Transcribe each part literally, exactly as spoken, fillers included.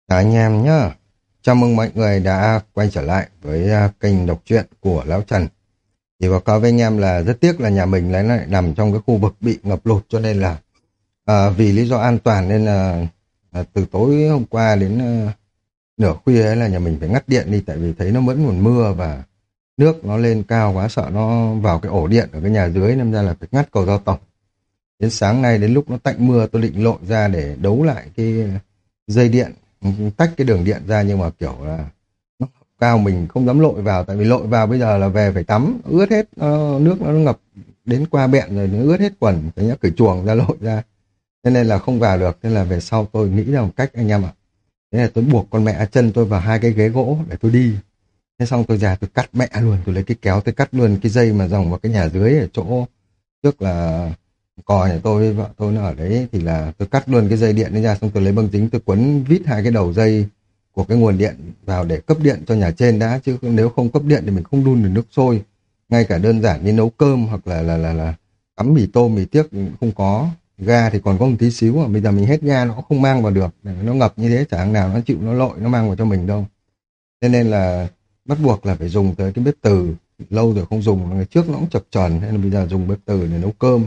Chào anh em nhá. Chào mừng mọi người đã quay trở lại với à, kênh đọc truyện của Lão Trần. Thì báo cáo với anh em là rất tiếc là nhà mình lại lại nằm trong cái khu vực bị ngập lụt, cho nên là à, vì lý do an toàn nên là à, từ tối hôm qua đến à, nửa khuya ấy là nhà mình phải ngắt điện đi, tại vì thấy nó vẫn còn mưa và nước nó lên cao quá, sợ nó vào cái ổ điện ở cái nhà dưới nên ra là phải ngắt cầu giao tổng. Đến sáng nay đến lúc nó tạnh mưa tôi định lội ra để đấu lại cái dây điện, tách cái đường điện ra, nhưng mà kiểu là nó cao mình không dám lội vào, tại vì lội vào bây giờ là về phải tắm ướt hết, nó, nước nó ngập đến qua bẹn rồi, nó ướt hết quần, phải nhá, cởi chuồng ra lội ra, thế nên là không vào được. Nên là về sau tôi nghĩ ra một cách anh em ạ. Thế là tôi buộc con mẹ chân tôi vào hai cái ghế gỗ để tôi đi. Thế xong tôi ra tôi cắt mẹ luôn, tôi lấy cái kéo tôi cắt luôn cái dây mà dòng vào cái nhà dưới ở chỗ trước là cò nhà tôi với vợ tôi nó ở đấy, thì là tôi cắt luôn cái dây điện ấy ra, xong tôi lấy băng dính tôi quấn vít hai cái đầu dây của cái nguồn điện vào để cấp điện cho nhà trên đã, chứ nếu không cấp điện thì mình không đun được nước sôi, ngay cả đơn giản như nấu cơm hoặc là là là là tắm mì tôm mì tiếc không có. Ga thì còn có một tí xíu mà bây giờ mình hết ga nó cũng không mang vào được, nó ngập như thế chả thằng nào nó chịu nó lội nó mang vào cho mình đâu. Thế nên là bắt buộc là phải dùng tới cái bếp từ, lâu rồi không dùng, ngày trước nó cũng chập chờn nên là bây giờ dùng bếp từ để nấu cơm.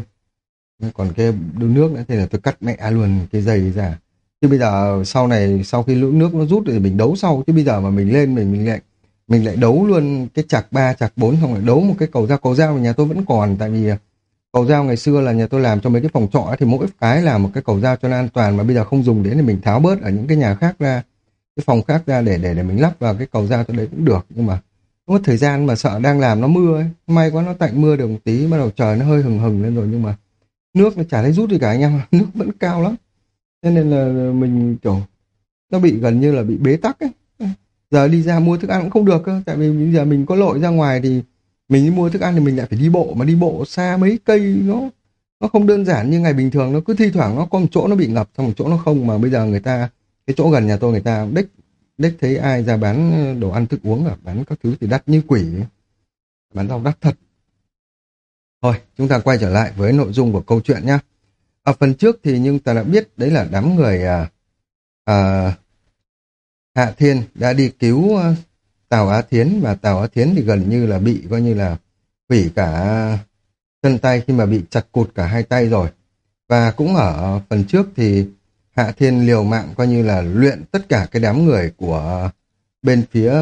Còn cái đun nước nữa thì là tôi cắt mẹ luôn cái dây ra, chứ bây giờ sau này sau khi lũ nước nó rút thì mình đấu sau, chứ bây giờ mà mình lên mình mình lại mình lại đấu luôn cái chạc ba chạc bốn, xong lại đấu một cái cầu dao. Cầu dao nhà tôi vẫn còn, tại vì cầu dao ngày xưa là nhà tôi làm cho mấy cái phòng trọ ấy, thì mỗi cái là một cái cầu dao cho nó an toàn, mà bây giờ không dùng đến thì mình tháo bớt ở những cái nhà khác ra, cái phòng khác ra để để để mình lắp vào cái cầu dao cho đấy cũng được. Nhưng mà không có thời gian, mà sợ đang làm nó mưa ấy, may quá nó tạnh mưa được một tí, bắt đầu trời nó hơi hừng hừng lên rồi, nhưng mà nước nó chả thấy rút gì cả anh em ạ. Nước vẫn cao lắm, thế nên là mình kiểu nó bị gần như là bị bế tắc ấy. Giờ đi ra mua thức ăn cũng không được cơ, tại vì bây giờ mình có lội ra ngoài thì mình đi mua thức ăn thì mình lại phải đi bộ, mà đi bộ xa mấy cây, nó nó không đơn giản như ngày bình thường. Nó cứ thi thoảng nó có một chỗ nó bị ngập, xong một chỗ nó không. Mà bây giờ người ta, cái chỗ gần nhà tôi người ta đích đích thấy ai ra bán đồ ăn thức uống à, bán các thứ thì đắt như quỷ, bán rau đắt thật. Thôi, chúng ta quay trở lại với nội dung của câu chuyện nhé. Ở phần trước thì nhưng ta đã biết đấy là đám người à, à, Hạ Thiên đã đi cứu à, Tào Á Thiến, và Tào Á Thiến thì gần như là bị coi như là hủy cả chân tay khi mà bị chặt cụt cả hai tay rồi. Và cũng ở phần trước thì Hạ Thiên liều mạng coi như là luyện tất cả cái đám người của bên phía,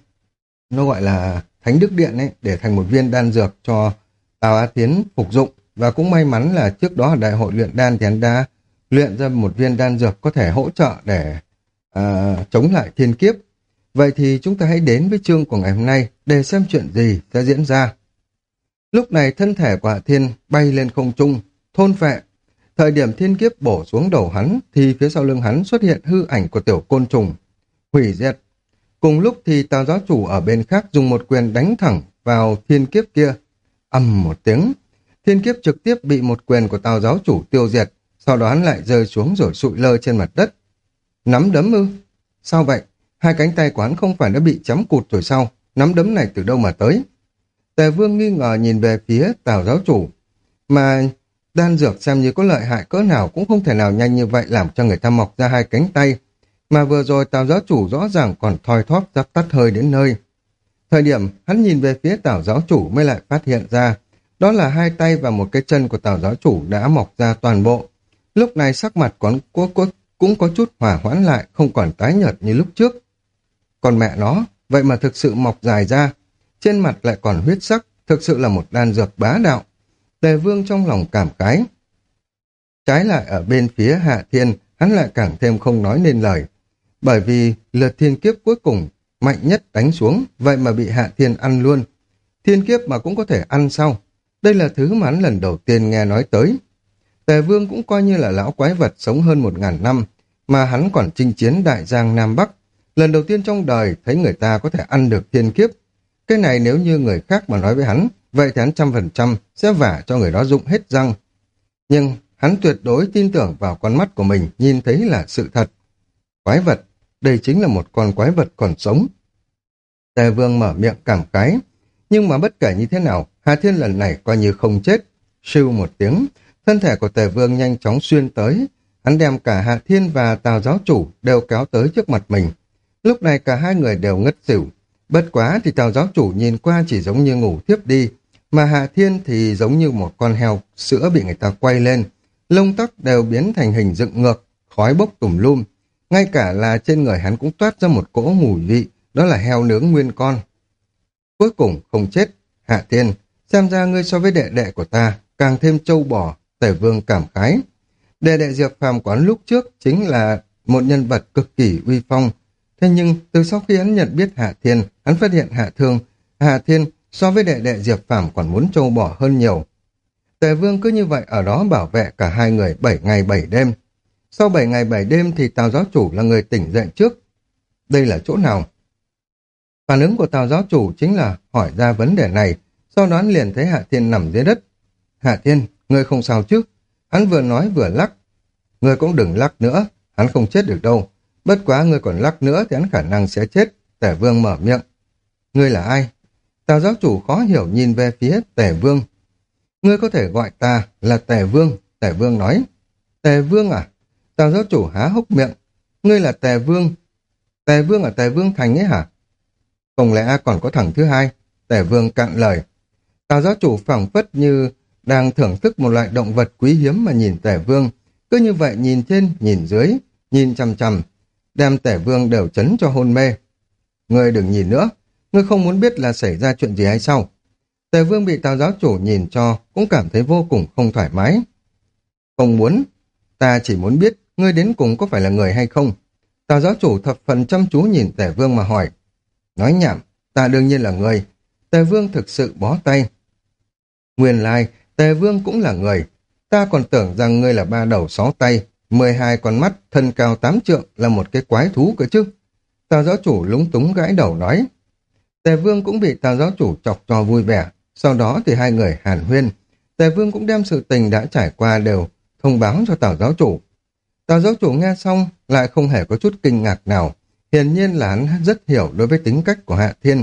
nó gọi là Thánh Đức Điện ấy, để thành một viên đan dược cho Tào Á Tiến phục dụng. Và cũng may mắn là trước đó ở đại hội luyện đan thì hắn đã luyện ra một viên đan dược có thể hỗ trợ để à, chống lại thiên kiếp. Vậy thì chúng ta hãy đến với chương của ngày hôm nay để xem chuyện gì sẽ diễn ra. Lúc này thân thể của Hạ Thiên bay lên không trung, thôn phệ. Thời điểm thiên kiếp bổ xuống đầu hắn thì phía sau lưng hắn xuất hiện hư ảnh của tiểu côn trùng, hủy diệt. Cùng lúc thì Tào giáo chủ ở bên khác dùng một quyền đánh thẳng vào thiên kiếp kia. Ầm một tiếng, thiên kiếp trực tiếp bị một quyền của Tào giáo chủ tiêu diệt, sau đó hắn lại rơi xuống rồi sụi lơ trên mặt đất. Nắm đấm ư? Sao vậy? Hai cánh tay của hắn không phải đã bị chém cụt rồi sao? Nắm đấm này từ đâu mà tới? Tề Vương nghi ngờ nhìn về phía Tào giáo chủ, mà đan dược xem như có lợi hại cỡ nào cũng không thể nào nhanh như vậy làm cho người ta mọc ra hai cánh tay. Mà vừa rồi Tào giáo chủ rõ ràng còn thoi thóp dập tắt hơi đến nơi. Thời điểm hắn nhìn về phía Tào giáo chủ mới lại phát hiện ra, đó là hai tay và một cái chân của Tào giáo chủ đã mọc ra toàn bộ. Lúc này sắc mặt còn có, có, cũng có chút hỏa hoãn lại, không còn tái nhợt như lúc trước. Còn mẹ nó, vậy mà thực sự mọc dài ra, trên mặt lại còn huyết sắc, thực sự là một đan dược bá đạo. Tề Vương trong lòng cảm khái. Trái lại ở bên phía Hạ Thiên, hắn lại càng thêm không nói nên lời. Bởi vì lượt thiên kiếp cuối cùng mạnh nhất đánh xuống, vậy mà bị Hạ Thiên ăn luôn. Thiên kiếp mà cũng có thể ăn sao? Đây là thứ mà hắn lần đầu tiên nghe nói tới. Tề Vương cũng coi như là lão quái vật sống hơn một ngàn năm, mà hắn còn chinh chiến Đại Giang Nam Bắc. Lần đầu tiên trong đời thấy người ta có thể ăn được thiên kiếp. Cái này nếu như người khác mà nói với hắn, vậy thì hắn trăm phần trăm sẽ vả cho người đó rụng hết răng. Nhưng hắn tuyệt đối tin tưởng vào con mắt của mình, nhìn thấy là sự thật. Quái vật, đây chính là một con quái vật còn sống. Tề Vương mở miệng cảm khái, nhưng mà bất kể như thế nào, Hà Thiên lần này coi như không chết. Sưu một tiếng, thân thể của Tề Vương nhanh chóng xuyên tới Hắn đem cả Hạ Thiên và Tào giáo chủ đều kéo tới trước mặt mình. Lúc này cả hai người đều ngất xỉu. Bất quá thì Tào giáo chủ nhìn qua chỉ giống như ngủ thiếp đi, mà Hạ Thiên thì giống như một con heo sữa bị người ta quay lên. Lông tóc đều biến thành hình dựng ngược, khói bốc tùm lum. Ngay cả là trên người hắn cũng toát ra một cỗ mùi vị, đó là heo nướng nguyên con. Cuối cùng không chết. Hạ Thiên, xem ra ngươi so với đệ đệ của ta càng thêm trâu bò. Tề Vương cảm khái. Đệ đệ Diệp Phàm quán lúc trước chính là một nhân vật cực kỳ uy phong. Thế nhưng từ sau khi hắn nhận biết Hạ Thiên, hắn phát hiện Hạ Thương, Hạ Thiên so với đệ đệ Diệp Phàm còn muốn trâu bò hơn nhiều. Tề Vương cứ như vậy ở đó bảo vệ cả hai người bảy ngày bảy đêm. Sau bảy ngày bảy đêm thì Tào giáo chủ là người tỉnh dậy trước. Đây là chỗ nào? Phản ứng của Tào giáo chủ chính là hỏi ra vấn đề này, sau đó hắn liền thấy Hạ Thiên nằm dưới đất. Hạ Thiên, ngươi không sao chứ? Hắn vừa nói vừa lắc. Ngươi cũng đừng lắc nữa, hắn không chết được đâu. Bất quá ngươi còn lắc nữa thì hắn khả năng sẽ chết. Tề Vương mở miệng. Ngươi là ai? Tào giáo chủ khó hiểu nhìn về phía Tề Vương. Ngươi có thể gọi ta là Tề Vương. Tề Vương nói. Tề Vương à? Tào giáo chủ há hốc miệng. Ngươi là Tề Vương. Tề Vương ở Tề Vương Thành ấy hả? Không lẽ còn có thằng thứ hai? Tề Vương cạn lời. Tào giáo chủ phảng phất như đang thưởng thức một loại động vật quý hiếm mà nhìn Tề Vương. Cứ như vậy nhìn trên, nhìn dưới, nhìn chằm chằm, đem Tề Vương đều chấn cho hôn mê. Ngươi đừng nhìn nữa, ngươi không muốn biết là xảy ra chuyện gì hay sao? Tề Vương bị Tào giáo chủ nhìn cho cũng cảm thấy vô cùng không thoải mái. Không muốn, ta chỉ muốn biết ngươi đến cùng có phải là người hay không. Tào giáo chủ thập phần chăm chú nhìn Tề Vương mà hỏi. Nói nhảm, ta đương nhiên là người. Tề Vương thực sự bó tay. Nguyên lai, Tề Vương cũng là người. Ta còn tưởng rằng ngươi là ba đầu sáu tay, mười hai con mắt, thân cao tám trượng là một cái quái thú cơ chứ. Tào giáo chủ lúng túng gãi đầu nói. Tề Vương cũng bị Tào giáo chủ chọc cho vui vẻ. Sau đó thì hai người hàn huyên. Tề Vương cũng đem sự tình đã trải qua đều thông báo cho Tào giáo chủ. Tào giáo chủ nghe xong lại không hề có chút kinh ngạc nào. Hiển nhiên là hắn rất hiểu đối với tính cách của Hạ Thiên.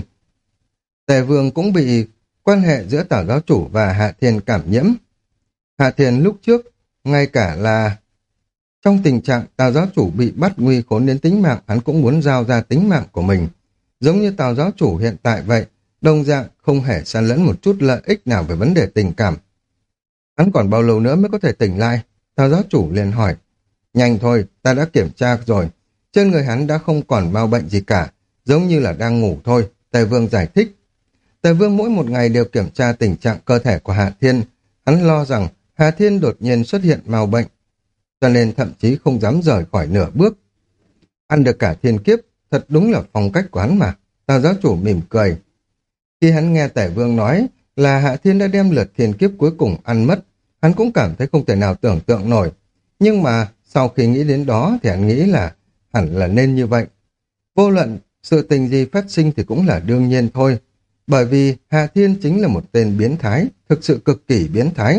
Tề Vương cũng bị quan hệ giữa Tào giáo chủ và Hạ Thiên cảm nhiễm. Hạ Thiên lúc trước, ngay cả là trong tình trạng Tào giáo chủ bị bắt nguy khốn đến tính mạng, hắn cũng muốn giao ra tính mạng của mình. Giống như Tào giáo chủ hiện tại vậy, đồng dạng không hề san lẫn một chút lợi ích nào về vấn đề tình cảm. Hắn còn bao lâu nữa mới có thể tỉnh lại? Tào giáo chủ liền hỏi. Nhanh thôi, ta đã kiểm tra rồi. Trên người hắn đã không còn mau bệnh gì cả, giống như là đang ngủ thôi. Tề Vương giải thích. Tề Vương mỗi một ngày đều kiểm tra tình trạng cơ thể của Hạ Thiên. Hắn lo rằng Hạ Thiên đột nhiên xuất hiện mau bệnh, cho nên thậm chí không dám rời khỏi nửa bước. Ăn được cả thiên kiếp, thật đúng là phong cách của hắn mà. Tào giáo chủ mỉm cười. Khi hắn nghe Tề Vương nói là Hạ Thiên đã đem lượt thiên kiếp cuối cùng ăn mất, hắn cũng cảm thấy không thể nào tưởng tượng nổi. Nhưng mà sau khi nghĩ đến đó thì hắn nghĩ là hẳn là nên như vậy. Vô luận sự tình gì phát sinh thì cũng là đương nhiên thôi. Bởi vì Hạ Thiên chính là một tên biến thái, thực sự cực kỳ biến thái.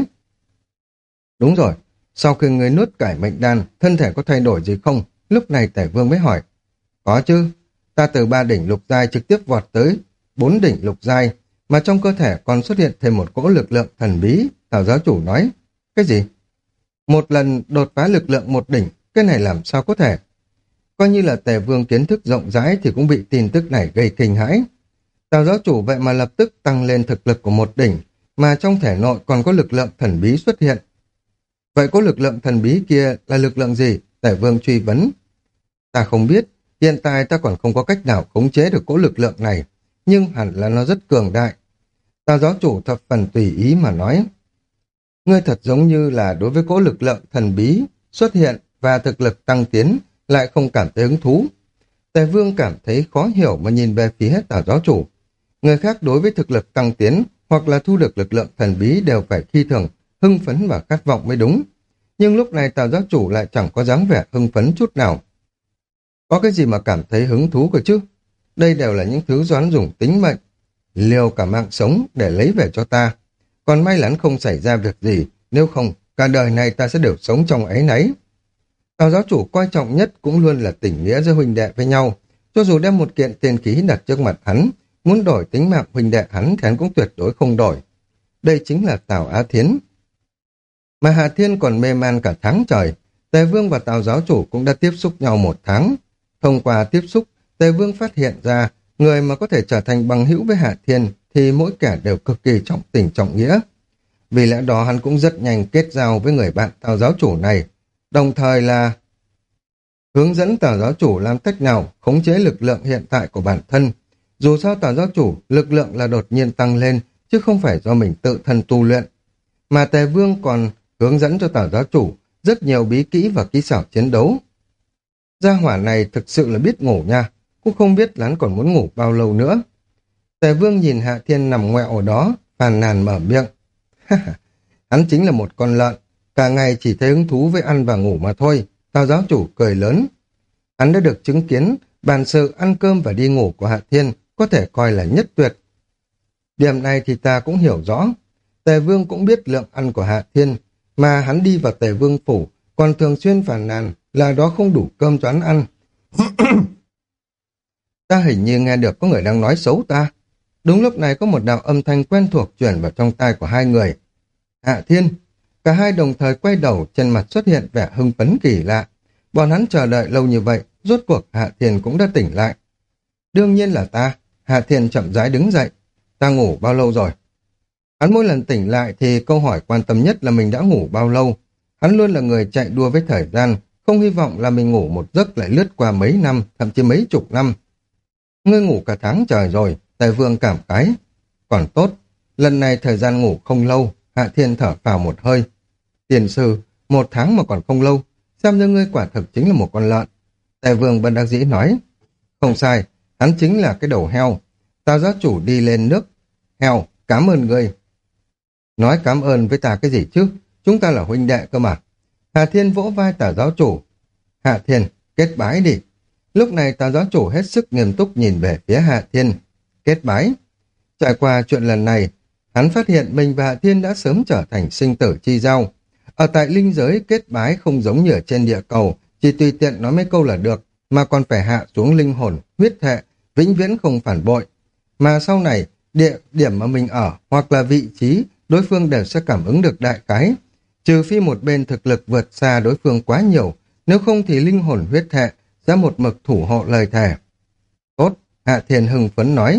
Đúng rồi, sau khi người nuốt cải mệnh đan, thân thể có thay đổi gì không? Lúc này Tề Vương mới hỏi. Có chứ, ta từ ba đỉnh lục giai trực tiếp vọt tới bốn đỉnh lục giai, mà trong cơ thể còn xuất hiện thêm một cỗ lực lượng thần bí. Tào giáo chủ nói. Cái gì? Một lần đột phá lực lượng một đỉnh, cái này làm sao có thể? Coi như là Tề Vương kiến thức rộng rãi thì cũng bị tin tức này gây kinh hãi. Tào giáo chủ vậy mà lập tức tăng lên thực lực của một đỉnh, mà trong thể nội còn có lực lượng thần bí xuất hiện. Vậy có lực lượng thần bí kia là lực lượng gì? Tề Vương truy vấn. Ta không biết, hiện tại ta còn không có cách nào khống chế được cỗ lực lượng này, nhưng hẳn là nó rất cường đại. Tào giáo chủ thập phần tùy ý mà nói. Ngươi thật giống như là đối với cỗ lực lượng thần bí xuất hiện và thực lực tăng tiến lại không cảm thấy hứng thú. Tề Vương cảm thấy khó hiểu mà nhìn về phía Tào giáo chủ. Người khác đối với thực lực tăng tiến hoặc là thu được lực lượng thần bí đều phải khi thường hưng phấn và khát vọng mới đúng. Nhưng lúc này Tào giáo chủ lại chẳng có dáng vẻ hưng phấn chút nào. Có cái gì mà cảm thấy hứng thú cơ chứ? Đây đều là những thứ doán dùng tính mệnh, liều cả mạng sống để lấy về cho ta. Còn may là hắn không xảy ra việc gì, nếu không, cả đời này ta sẽ đều sống trong áy náy. Tào giáo chủ coi trọng nhất cũng luôn là tình nghĩa giữa huynh đệ với nhau. Cho dù đem một kiện tiền khí đặt trước mặt hắn, muốn đổi tính mạng huynh đệ hắn thì hắn cũng tuyệt đối không đổi. Đây chính là Tào Á Thiến. Mà Hạ Thiên còn mê man cả tháng trời. Tề Vương và Tào giáo chủ cũng đã tiếp xúc nhau một tháng. Thông qua tiếp xúc, Tề Vương phát hiện ra người mà có thể trở thành bằng hữu với Hạ Thiên thì mỗi kẻ đều cực kỳ trọng tình trọng nghĩa. Vì lẽ đó hắn cũng rất nhanh kết giao với người bạn Tào giáo chủ này, đồng thời là hướng dẫn Tào giáo chủ làm cách nào khống chế lực lượng hiện tại của bản thân. Dù sao Tào giáo chủ lực lượng là đột nhiên tăng lên, chứ không phải do mình tự thân tu luyện. Mà Tề Vương còn hướng dẫn cho Tào giáo chủ rất nhiều bí kỹ và kỹ xảo chiến đấu. Gia hỏa này thực sự là biết ngủ nha, cũng không biết hắn còn muốn ngủ bao lâu nữa. Tề Vương nhìn Hạ Thiên nằm ngoẹo ở đó, phàn nàn mở miệng. Hắn chính là một con lợn, cả ngày chỉ thấy hứng thú với ăn và ngủ mà thôi. Tào giáo chủ cười lớn. Hắn đã được chứng kiến bản sự ăn cơm và đi ngủ của Hạ Thiên có thể coi là nhất tuyệt. Điểm này thì ta cũng hiểu rõ. Tề Vương cũng biết lượng ăn của Hạ Thiên, mà hắn đi vào Tề Vương phủ còn thường xuyên phàn nàn là đó không đủ cơm cho hắn ăn. Ta hình như nghe được có người đang nói xấu ta. Đúng lúc này có một đạo âm thanh quen thuộc truyền vào trong tai của hai người. Hạ Thiên. Cả hai đồng thời quay đầu, trên mặt xuất hiện vẻ hưng phấn kỳ lạ. Bọn hắn chờ đợi lâu như vậy, rốt cuộc Hạ Thiên cũng đã tỉnh lại. Đương nhiên là ta. Hạ Thiên chậm rãi đứng dậy. Ta ngủ bao lâu rồi? Hắn mỗi lần tỉnh lại thì câu hỏi quan tâm nhất là mình đã ngủ bao lâu. Hắn luôn là người chạy đua với thời gian, không hy vọng là mình ngủ một giấc lại lướt qua mấy năm, thậm chí mấy chục năm. Ngươi ngủ cả tháng trời rồi, Tề Vương cảm khái. Còn tốt, lần này thời gian ngủ không lâu. Hạ Thiên thở phào một hơi. Tiền sư, một tháng mà còn không lâu, xem như ngươi quả thực chính là một con lợn. Tề Vương bất đắc dĩ nói. Không sai, hắn chính là cái đầu heo. Tào giáo chủ đi lên nước. Heo, cảm ơn ngươi. Nói cảm ơn với ta cái gì chứ? Chúng ta là huynh đệ cơ mà. Hạ Thiên vỗ vai Tào giáo chủ. Hạ Thiên, kết bái đi. Lúc này Tào giáo chủ hết sức nghiêm túc nhìn về phía Hạ Thiên. Kết bái. Trải qua chuyện lần này, hắn phát hiện mình và Hạ Thiên đã sớm trở thành sinh tử chi giao. Ở tại linh giới, kết bái không giống như ở trên địa cầu, chỉ tùy tiện nói mấy câu là được, mà còn phải hạ xuống linh hồn, huyết thệ, vĩnh viễn không phản bội. Mà sau này, địa điểm mà mình ở hoặc là vị trí, đối phương đều sẽ cảm ứng được đại cái. Trừ phi một bên thực lực vượt xa đối phương quá nhiều, nếu không thì linh hồn huyết thệ sẽ một mực thủ hộ lời thề. Tốt, Hạ Thiên hưng phấn nói.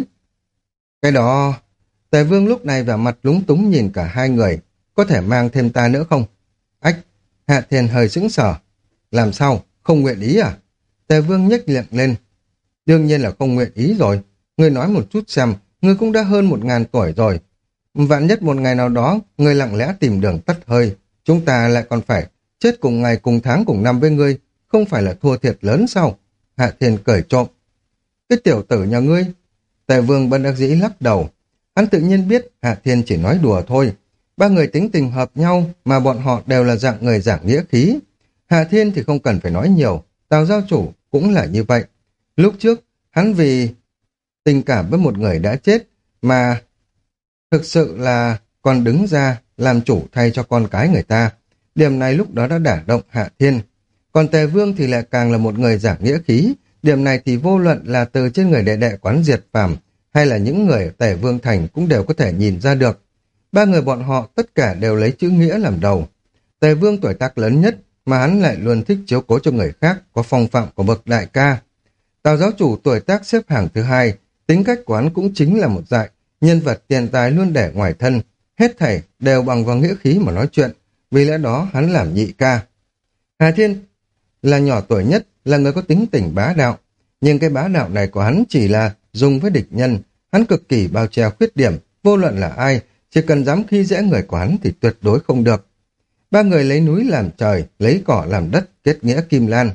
Cái đó... Tề Vương lúc này vẻ mặt lúng túng nhìn cả hai người. Có thể mang thêm ta nữa không? Ách, Hạ Thiên hơi sững sờ. Làm sao? Không nguyện ý à? Tề Vương nhếch miệng lên. Đương nhiên là không nguyện ý rồi. Ngươi nói một chút xem, ngươi cũng đã hơn một ngàn tuổi rồi. Vạn nhất một ngày nào đó, ngươi lặng lẽ tìm đường tắt hơi. Chúng ta lại còn phải chết cùng ngày cùng tháng cùng năm với ngươi. Không phải là thua thiệt lớn sao? Hạ Thiên cười trộm. Cái tiểu tử nhà ngươi. Tề Vương bất đắc dĩ lắc đầu. Hắn tự nhiên biết Hạ Thiên chỉ nói đùa thôi. Ba người tính tình hợp nhau mà bọn họ đều là dạng người giảng nghĩa khí. Hạ Thiên thì không cần phải nói nhiều. Tào giáo chủ cũng là như vậy. Lúc trước, hắn vì tình cảm với một người đã chết mà thực sự là còn đứng ra làm chủ thay cho con cái người ta. Điểm này lúc đó đã đả động Hạ Thiên. Còn Tề Vương thì lại càng là một người giảng nghĩa khí. Điểm này thì vô luận là từ trên người đệ đệ quán diệt phàm hay là những người ở Tề Vương Thành cũng đều có thể nhìn ra được. Ba người bọn họ tất cả đều lấy chữ nghĩa làm đầu. Tề Vương tuổi tác lớn nhất mà hắn lại luôn thích chiếu cố cho người khác, có phong phạm của bậc đại ca. Tào giáo chủ tuổi tác xếp hàng thứ hai, tính cách của hắn cũng chính là một dạng nhân vật tiền tài luôn để ngoài thân, hết thảy đều bằng vào nghĩa khí mà nói chuyện, vì lẽ đó hắn làm nhị ca. Hà Thiên là nhỏ tuổi nhất, là người có tính tình bá đạo, nhưng cái bá đạo này của hắn chỉ là dùng với địch nhân, hắn cực kỳ bao che khuyết điểm, vô luận là ai, chỉ cần dám khi dễ người của hắn thì tuyệt đối không được. Ba người lấy núi làm trời, lấy cỏ làm đất, kết nghĩa kim lan.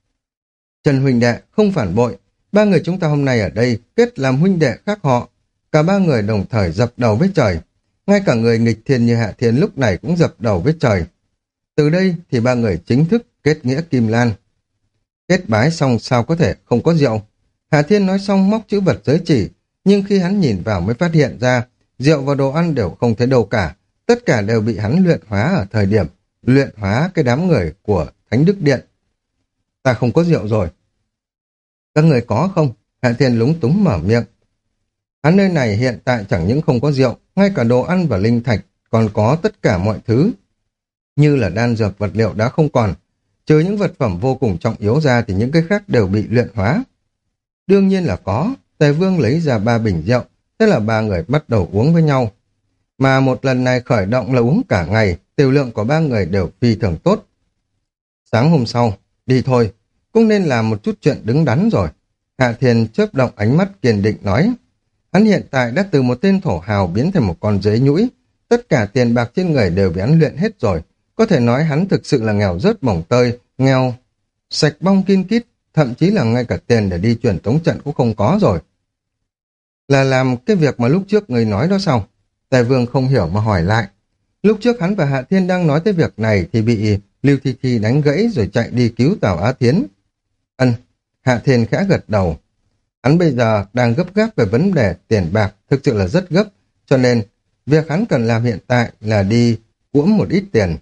Trần huynh đệ không phản bội, ba người chúng ta hôm nay ở đây kết làm huynh đệ khác họ. Cả ba người đồng thời dập đầu với trời. Ngay cả người nghịch thiên như Hạ Thiên lúc này cũng dập đầu với trời. Từ đây thì ba người chính thức kết nghĩa kim lan. Kết bái xong sao có thể không có rượu. Hạ Thiên nói xong móc chữ vật giới chỉ, nhưng khi hắn nhìn vào mới phát hiện ra rượu và đồ ăn đều không thấy đâu cả. Tất cả đều bị hắn luyện hóa ở thời điểm luyện hóa cái đám người của Thánh Đức Điện. Ta không có rượu rồi. Các người có không? Hạ Thiên lúng túng mở miệng. Hắn nơi này hiện tại chẳng những không có rượu, ngay cả đồ ăn và linh thạch, còn có tất cả mọi thứ. Như là đan dược vật liệu đã không còn. Trừ những vật phẩm vô cùng trọng yếu ra thì những cái khác đều bị luyện hóa. Đương nhiên là có. Tề Vương lấy ra ba bình rượu, thế là ba người bắt đầu uống với nhau. Mà một lần này khởi động là uống cả ngày, tiểu lượng của ba người đều phi thường tốt. Sáng hôm sau, đi thôi, cũng nên làm một chút chuyện đứng đắn rồi. Hạ Thiên chớp động ánh mắt kiên định nói. Hắn hiện tại đã từ một tên thổ hào biến thành một con dế nhũi. Tất cả tiền bạc trên người đều bị hắn luyện hết rồi. Có thể nói hắn thực sự là nghèo rớt mồng tơi, nghèo, sạch bong kin kít, thậm chí là ngay cả tiền để đi truyền tống trận cũng không có rồi. Là làm cái việc mà lúc trước người nói đó sao? Tề Vương không hiểu mà hỏi lại. Lúc trước hắn và Hạ Thiên đang nói tới việc này thì bị Lưu Thi Thi đánh gãy rồi chạy đi cứu Tào Á Thiến. Ân, Hạ Thiên khẽ gật đầu. Hắn bây giờ đang gấp gáp về vấn đề tiền bạc, thực sự là rất gấp, cho nên việc hắn cần làm hiện tại là đi cuỗm một ít tiền.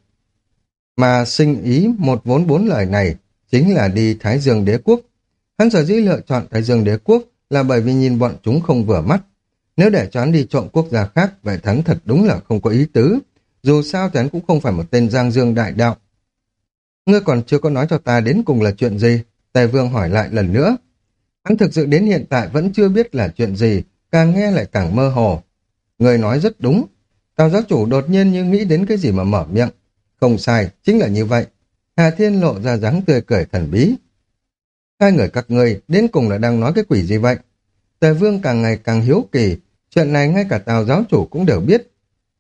Mà sinh ý một vốn bốn lời này chính là đi Thái Dương Đế Quốc. Hắn sở dĩ lựa chọn Thái Dương Đế Quốc là bởi vì nhìn bọn chúng không vừa mắt. Nếu để cho hắn đi trộm quốc gia khác, vậy hắn thật đúng là không có ý tứ. Dù sao thì hắn cũng không phải một tên Giang Dương đại đạo. Ngươi còn chưa có nói cho ta đến cùng là chuyện gì? Tề Vương hỏi lại lần nữa. Hắn thực sự đến hiện tại vẫn chưa biết là chuyện gì, càng nghe lại càng mơ hồ. Người nói rất đúng. Tào giáo chủ đột nhiên như nghĩ đến cái gì mà mở miệng. Không sai, chính là như vậy. Hà Thiên lộ ra dáng tươi cười thần bí. Hai người các ngươi đến cùng là đang nói cái quỷ gì vậy? Tề Vương càng ngày càng hiếu kỳ, chuyện này ngay cả Tào giáo chủ cũng đều biết.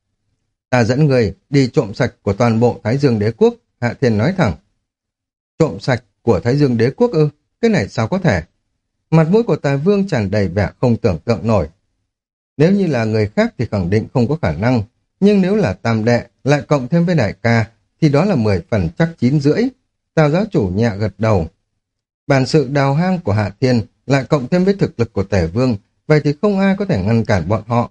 Ta dẫn người đi trộm sạch của toàn bộ Thái Dương Đế Quốc, Hạ Thiên nói thẳng. Trộm sạch của Thái Dương Đế Quốc ư? Cái này sao có thể? Mặt mũi của Tề Vương tràn đầy vẻ không tưởng tượng nổi. Nếu như là người khác thì khẳng định không có khả năng, nhưng nếu là tam đệ lại cộng thêm với đại ca thì đó là mười phần chắc chín rưỡi. Tào giáo chủ nhẹ gật đầu. Bản sự đào hang của Hạ Thiên lại cộng thêm với thực lực của Tề Vương, vậy thì không ai có thể ngăn cản bọn họ.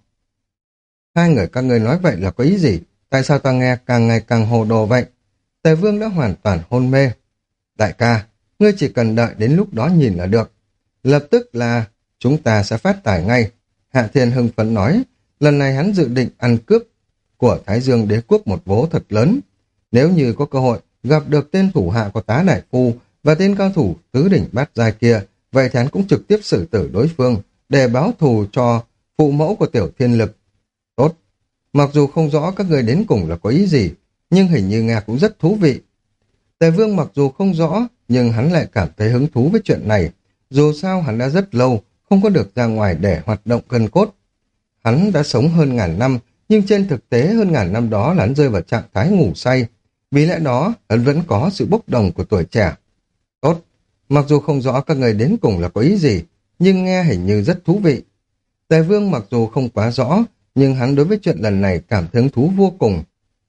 Hai người các ngươi nói vậy là có ý gì? Tại sao ta nghe càng ngày càng hồ đồ vậy? Tề Vương đã hoàn toàn hôn mê. Đại ca, ngươi chỉ cần đợi đến lúc đó nhìn là được. Lập tức là chúng ta sẽ phát tài ngay. Hạ Thiên hưng phấn nói, lần này hắn dự định ăn cướp của Thái Dương Đế Quốc một vố thật lớn. Nếu như có cơ hội gặp được tên thủ hạ của tá đại phu và tên cao thủ tứ đỉnh bát giai kia, vậy thì hắn cũng trực tiếp xử tử đối phương để báo thù cho phụ mẫu của Tiểu Thiên Lực. Tốt, mặc dù không rõ các người đến cùng là có ý gì, nhưng hình như nghe cũng rất thú vị. Tề Vương mặc dù không rõ, nhưng hắn lại cảm thấy hứng thú với chuyện này. Dù sao hắn đã rất lâu không có được ra ngoài để hoạt động gân cốt. Hắn đã sống hơn ngàn năm, nhưng trên thực tế hơn ngàn năm đó là hắn rơi vào trạng thái ngủ say. Vì lẽ đó, hắn vẫn có sự bốc đồng của tuổi trẻ. Tốt, mặc dù không rõ các người đến cùng là có ý gì, nhưng nghe hình như rất thú vị. Tề Vương mặc dù không quá rõ, nhưng hắn đối với chuyện lần này cảm thấy hứng thú vô cùng.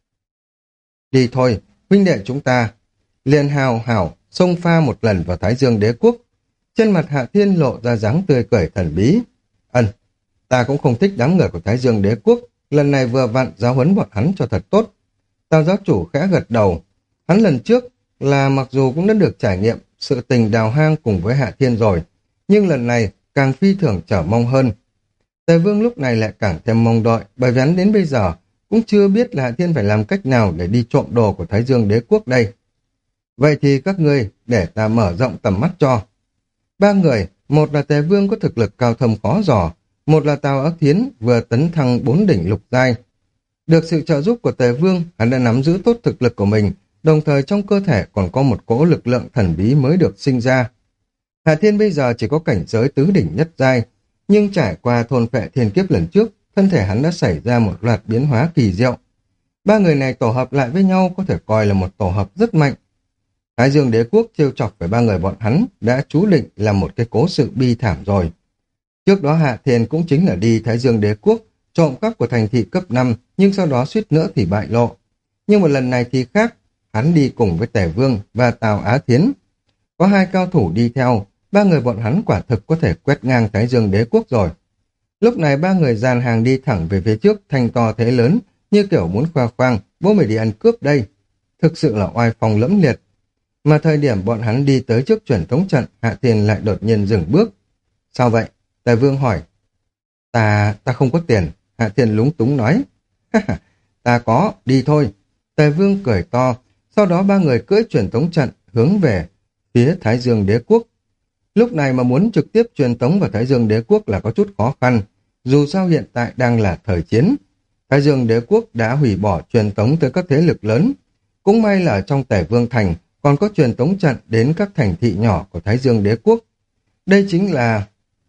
Đi thôi, huynh đệ chúng ta liền hào hảo xông pha một lần vào Thái Dương Đế Quốc. Trên mặt Hạ Thiên lộ ra dáng tươi cười thần bí. Ân, ta cũng không thích đám người của Thái Dương Đế Quốc, lần này vừa vặn giáo huấn bọn hắn cho thật tốt. Tào giáo chủ khẽ gật đầu. Hắn lần trước là mặc dù cũng đã được trải nghiệm sự tình đào hang cùng với Hạ Thiên rồi, nhưng lần này càng phi thường chờ mong hơn. Tề Vương lúc này lại càng thêm mong đợi, bởi vì hắn đến bây giờ cũng chưa biết là Hạ Thiên phải làm cách nào để đi trộm đồ của Thái Dương Đế Quốc đây. Vậy thì các ngươi để ta mở rộng tầm mắt cho. Ba người, một là Tề Vương có thực lực cao thâm khó dò, một là Tào Ác Thiến vừa tấn thăng bốn đỉnh lục giai. Được sự trợ giúp của Tề Vương, hắn đã nắm giữ tốt thực lực của mình, đồng thời trong cơ thể còn có một cỗ lực lượng thần bí mới được sinh ra. Hạ Thiên bây giờ chỉ có cảnh giới tứ đỉnh nhất giai, nhưng trải qua thôn phệ thiên kiếp lần trước, thân thể hắn đã xảy ra một loạt biến hóa kỳ diệu. Ba người này tổ hợp lại với nhau có thể coi là một tổ hợp rất mạnh. Thái Dương Đế Quốc trêu chọc với ba người bọn hắn đã chú định là một cái cố sự bi thảm rồi. Trước đó Hạ Thiên cũng chính là đi Thái Dương Đế Quốc, trộm cắp của thành thị cấp năm, nhưng sau đó suýt nữa thì bại lộ. Nhưng một lần này thì khác, hắn đi cùng với Tề Vương và Tào Á Thiến. Có hai cao thủ đi theo, ba người bọn hắn quả thực có thể quét ngang Thái Dương Đế Quốc rồi. Lúc này ba người dàn hàng đi thẳng về phía trước, thanh to thế lớn, như kiểu muốn khoe khoang, bố mày đi ăn cướp đây. Thực sự là oai phong lẫm liệt. Mà thời điểm bọn hắn đi tới trước truyền thống trận, Hạ Thiên lại đột nhiên dừng bước. Sao vậy? Tề Vương hỏi. Ta, ta không có tiền. Hạ Thiên lúng túng nói. Ta có, đi thôi. Tề Vương cười to. Sau đó ba người cưỡi truyền thống trận, hướng về phía Thái Dương Đế Quốc. Lúc này mà muốn trực tiếp truyền tống vào Thái Dương Đế Quốc là có chút khó khăn, dù sao hiện tại đang là thời chiến. Thái Dương Đế Quốc đã hủy bỏ truyền tống tới các thế lực lớn. Cũng may là ở trong Tể Vương Thành còn có truyền tống trận đến các thành thị nhỏ của Thái Dương Đế Quốc. Đây chính là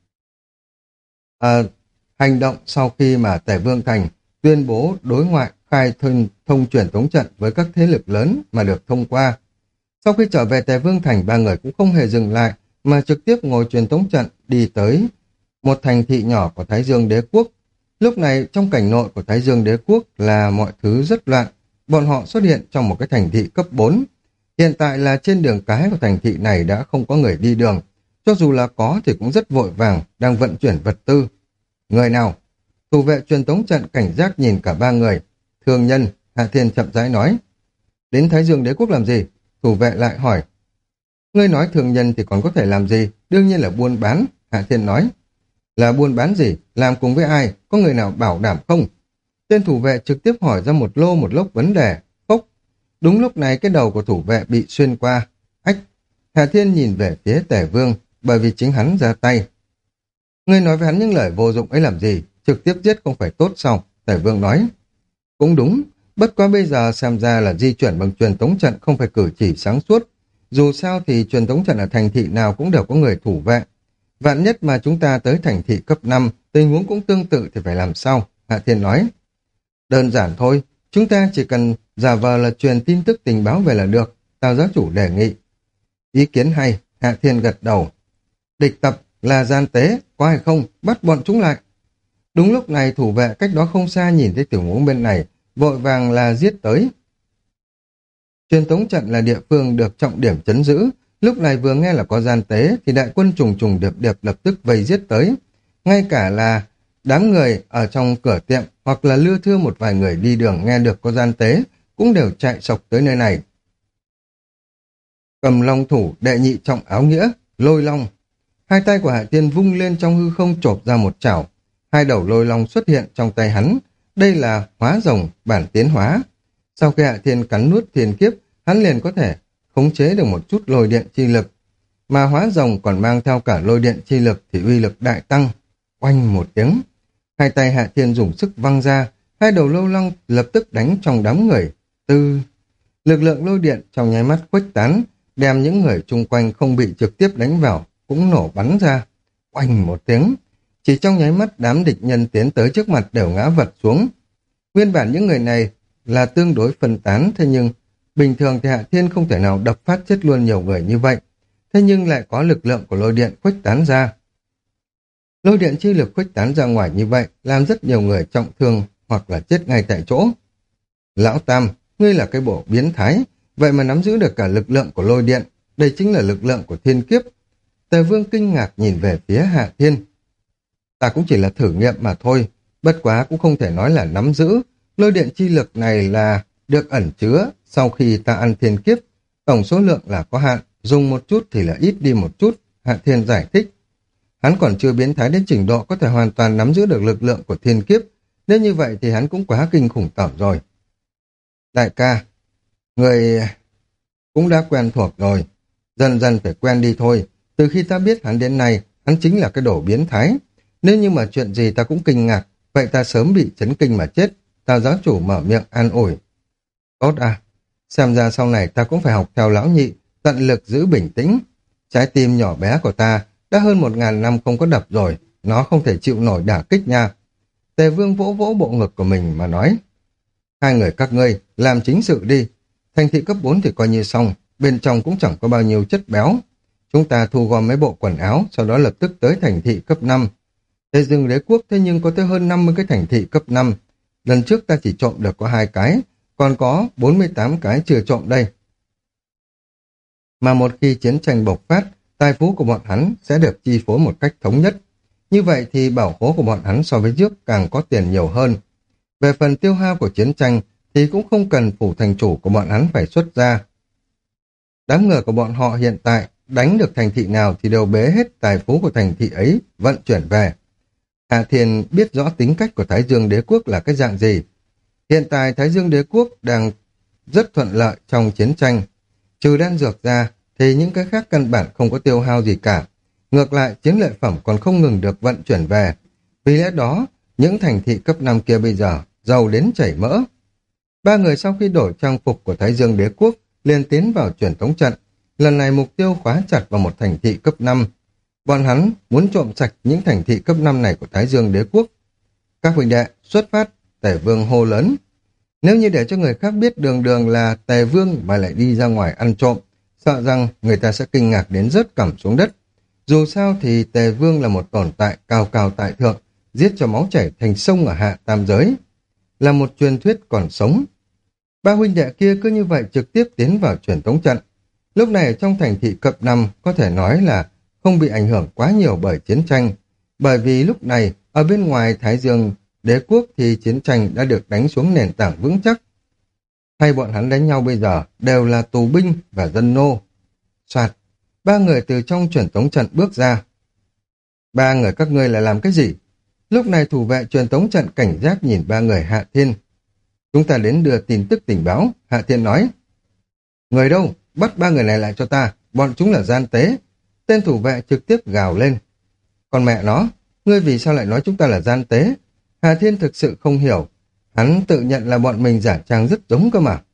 à, hành động sau khi mà Tể Vương Thành tuyên bố đối ngoại khai thông, thông truyền tống trận với các thế lực lớn mà được thông qua. Sau khi trở về Tề Vương Thành, ba người cũng không hề dừng lại mà trực tiếp ngồi truyền tống trận đi tới một thành thị nhỏ của Thái Dương Đế Quốc. Lúc này trong cảnh nội của Thái Dương Đế Quốc là mọi thứ rất loạn. Bọn họ xuất hiện trong một cái thành thị cấp bốn. Hiện tại là trên đường cái của thành thị này đã không có người đi đường. Cho dù là có thì cũng rất vội vàng, đang vận chuyển vật tư. Người nào? Thủ vệ truyền tống trận cảnh giác nhìn cả ba người. Thương nhân, Hạ Thiên chậm rãi nói. Đến Thái Dương Đế Quốc làm gì? Thủ vệ lại hỏi. Ngươi nói thương nhân thì còn có thể làm gì? Đương nhiên là buôn bán, Hạ Thiên nói. Là buôn bán gì? Làm cùng với ai? Có người nào bảo đảm không? Tên thủ vệ trực tiếp hỏi ra một lô một lốc vấn đề. Phốc. Đúng lúc này cái đầu của thủ vệ bị xuyên qua. Ách. Hạ Thiên nhìn về phía Tề Vương, bởi vì chính hắn ra tay. Ngươi nói với hắn những lời vô dụng ấy làm gì? Trực tiếp giết không phải tốt sao? Tề Vương nói. Cũng đúng. Bất quá bây giờ xem ra là di chuyển bằng truyền tống trận không phải cử chỉ sáng suốt. Dù sao thì truyền tống trận ở thành thị nào cũng đều có người thủ vệ. Vạn nhất mà chúng ta tới thành thị cấp năm, tình huống cũng tương tự thì phải làm sao? Hạ Thiên nói. Đơn giản thôi, chúng ta chỉ cần giả vờ là truyền tin tức tình báo về là được, Tào giáo chủ đề nghị. Ý kiến hay, Hạ Thiên gật đầu. Địch tập là gian tế, có hay không, bắt bọn chúng lại. Đúng lúc này thủ vệ cách đó không xa nhìn thấy tiểu ngũ bên này, vội vàng là giết tới. Truyền tống trận là địa phương được trọng điểm trấn giữ, lúc này vừa nghe là có gian tế thì đại quân trùng trùng điệp điệp lập tức vây giết tới. Ngay cả là đám người ở trong cửa tiệm hoặc là lưa thưa một vài người đi đường nghe được có gian tế cũng đều chạy sộc tới nơi này. Cầm long thủ đệ nhị trọng áo nghĩa, lôi long. Hai tay của Hạ Thiên vung lên trong hư không chộp ra một chảo. Hai đầu lôi long xuất hiện trong tay hắn. Đây là hóa rồng bản tiến hóa. Sau khi Hạ Thiên cắn nuốt thiên kiếp, hắn liền có thể khống chế được một chút lôi điện chi lực. Mà hóa rồng còn mang theo cả lôi điện chi lực thì uy lực đại tăng. Oanh một tiếng. Hai tay Hạ Thiên dùng sức văng ra, hai đầu lôi long lập tức đánh trong đám người. Tư. Lực lượng lôi điện trong nháy mắt khuếch tán, đem những người chung quanh không bị trực tiếp đánh vào, cũng nổ bắn ra. Oanh một tiếng. Chỉ trong nháy mắt đám địch nhân tiến tới trước mặt đều ngã vật xuống. Nguyên bản những người này là tương đối phân tán, thế nhưng bình thường thì Hạ Thiên không thể nào đập phát chết luôn nhiều người như vậy. Thế nhưng lại có lực lượng của lôi điện khuếch tán ra. Lôi điện chi lực khuếch tán ra ngoài như vậy, làm rất nhiều người trọng thương hoặc là chết ngay tại chỗ. Lão Tam, ngươi là cái bộ biến thái, vậy mà nắm giữ được cả lực lượng của lôi điện, đây chính là lực lượng của thiên kiếp. Tề Vương kinh ngạc nhìn về phía Hạ Thiên. Ta cũng chỉ là thử nghiệm mà thôi, bất quá cũng không thể nói là nắm giữ. Lôi điện chi lực này là được ẩn chứa sau khi ta ăn thiên kiếp, tổng số lượng là có hạn, dùng một chút thì là ít đi một chút, Hạ Thiên giải thích. Hắn còn chưa biến thái đến trình độ có thể hoàn toàn nắm giữ được lực lượng của thiên kiếp, nếu như vậy thì hắn cũng quá kinh khủng tởm rồi. Đại ca, người cũng đã quen thuộc rồi, dần dần phải quen đi thôi, từ khi ta biết hắn đến nay, hắn chính là cái đồ biến thái. Nếu như mà chuyện gì ta cũng kinh ngạc, vậy ta sớm bị chấn kinh mà chết. Tào giáo chủ mở miệng an ủi. Tốt à, xem ra sau này ta cũng phải học theo lão nhị, tận lực giữ bình tĩnh. Trái tim nhỏ bé của ta đã hơn một ngàn năm không có đập rồi, nó không thể chịu nổi đả kích nha. Tề Vương vỗ vỗ bộ ngực của mình mà nói. Hai người các ngươi làm chính sự đi. Thành thị cấp bốn thì coi như xong, bên trong cũng chẳng có bao nhiêu chất béo. Chúng ta thu gom mấy bộ quần áo, sau đó lập tức tới thành thị cấp năm. Thế Dương Đế Quốc thế nhưng có tới hơn năm mươi cái thành thị cấp năm. Lần trước ta chỉ trộm được có hai cái, còn có bốn mươi tám cái chưa trộm đây. Mà một khi chiến tranh bộc phát, tài phú của bọn hắn sẽ được chi phối một cách thống nhất. Như vậy thì bảo khố của bọn hắn so với trước càng có tiền nhiều hơn. Về phần tiêu hao của chiến tranh thì cũng không cần phủ thành chủ của bọn hắn phải xuất ra. Đám người của bọn họ hiện tại đánh được thành thị nào thì đều bế hết tài phú của thành thị ấy vận chuyển về. Hạ Thiên biết rõ tính cách của Thái Dương Đế Quốc là cái dạng gì. Hiện tại Thái Dương Đế Quốc đang rất thuận lợi trong chiến tranh. Trừ đan dược ra, thì những cái khác căn bản không có tiêu hao gì cả. Ngược lại, chiến lợi phẩm còn không ngừng được vận chuyển về. Vì lẽ đó, những thành thị cấp năm kia bây giờ giàu đến chảy mỡ. Ba người sau khi đổi trang phục của Thái Dương Đế Quốc liền tiến vào truyền tống trận. Lần này mục tiêu khóa chặt vào một thành thị cấp năm. Bọn hắn muốn trộm sạch những thành thị cấp năm này của Thái Dương Đế Quốc. Các huynh đệ, xuất phát, Tề Vương hô lớn. Nếu như để cho người khác biết đường đường là Tề Vương mà lại đi ra ngoài ăn trộm, sợ rằng người ta sẽ kinh ngạc đến rớt cằm xuống đất. Dù sao thì Tề Vương là một tồn tại cao cao tại thượng, giết cho máu chảy thành sông ở hạ tam giới. Là một truyền thuyết còn sống. Ba huynh đệ kia cứ như vậy trực tiếp tiến vào truyền tống trận. Lúc này trong thành thị cấp năm có thể nói là không bị ảnh hưởng quá nhiều bởi chiến tranh. Bởi vì lúc này ở bên ngoài Thái Dương Đế Quốc thì chiến tranh đã được đánh xuống nền tảng vững chắc. Hay bọn hắn đánh nhau bây giờ đều là tù binh và dân nô. Soạt, ba người từ trong truyền tống trận bước ra. Ba người các ngươi là làm cái gì? Lúc này thủ vệ truyền tống trận cảnh giác nhìn ba người Hạ Thiên. Chúng ta đến đưa tin tức tình báo, Hạ Thiên nói. Người đâu? Bắt ba người này lại cho ta, bọn chúng là gian tế. Tên thủ vệ trực tiếp gào lên. Còn mẹ nó, ngươi vì sao lại nói chúng ta là gian tế? Hạ Thiên thực sự không hiểu. Hắn tự nhận là bọn mình giả trang rất giống cơ mà.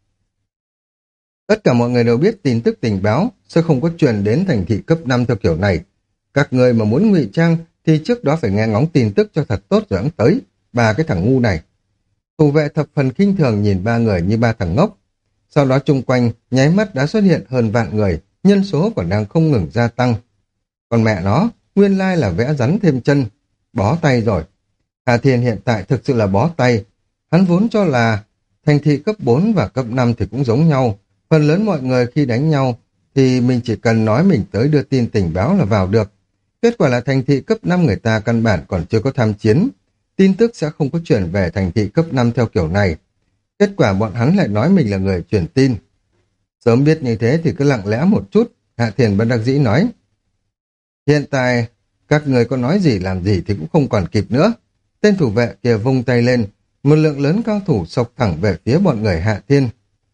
Tất cả mọi người đều biết tin tức tình báo sẽ không có truyền đến thành thị cấp năm theo kiểu này. Các người mà muốn ngụy trang thì trước đó phải nghe ngóng tin tức cho thật tốt rồi hắn tới. Ba cái thằng ngu này. Thủ vệ thập phần khinh thường nhìn ba người như ba thằng ngốc. Sau đó chung quanh nháy mắt đã xuất hiện hơn vạn người, nhân số còn đang không ngừng gia tăng. Còn mẹ nó, nguyên lai là vẽ rắn thêm chân, bó tay rồi. Hà Thiên hiện tại thực sự là bó tay. Hắn vốn cho là thành thị cấp bốn và cấp năm thì cũng giống nhau. Phần lớn mọi người khi đánh nhau thì mình chỉ cần nói mình tới đưa tin tình báo là vào được. Kết quả là thành thị cấp năm người ta căn bản còn chưa có tham chiến. Tin tức sẽ không có chuyển về thành thị cấp năm theo kiểu này. Kết quả bọn hắn lại nói mình là người truyền tin. Sớm biết như thế thì cứ lặng lẽ một chút, Hạ Thiền bất đắc dĩ nói. Hiện tại, các người có nói gì làm gì thì cũng không còn kịp nữa. Tên thủ vệ kia vung tay lên, một lượng lớn cao thủ sộc thẳng về phía bọn người Hạ Thiên.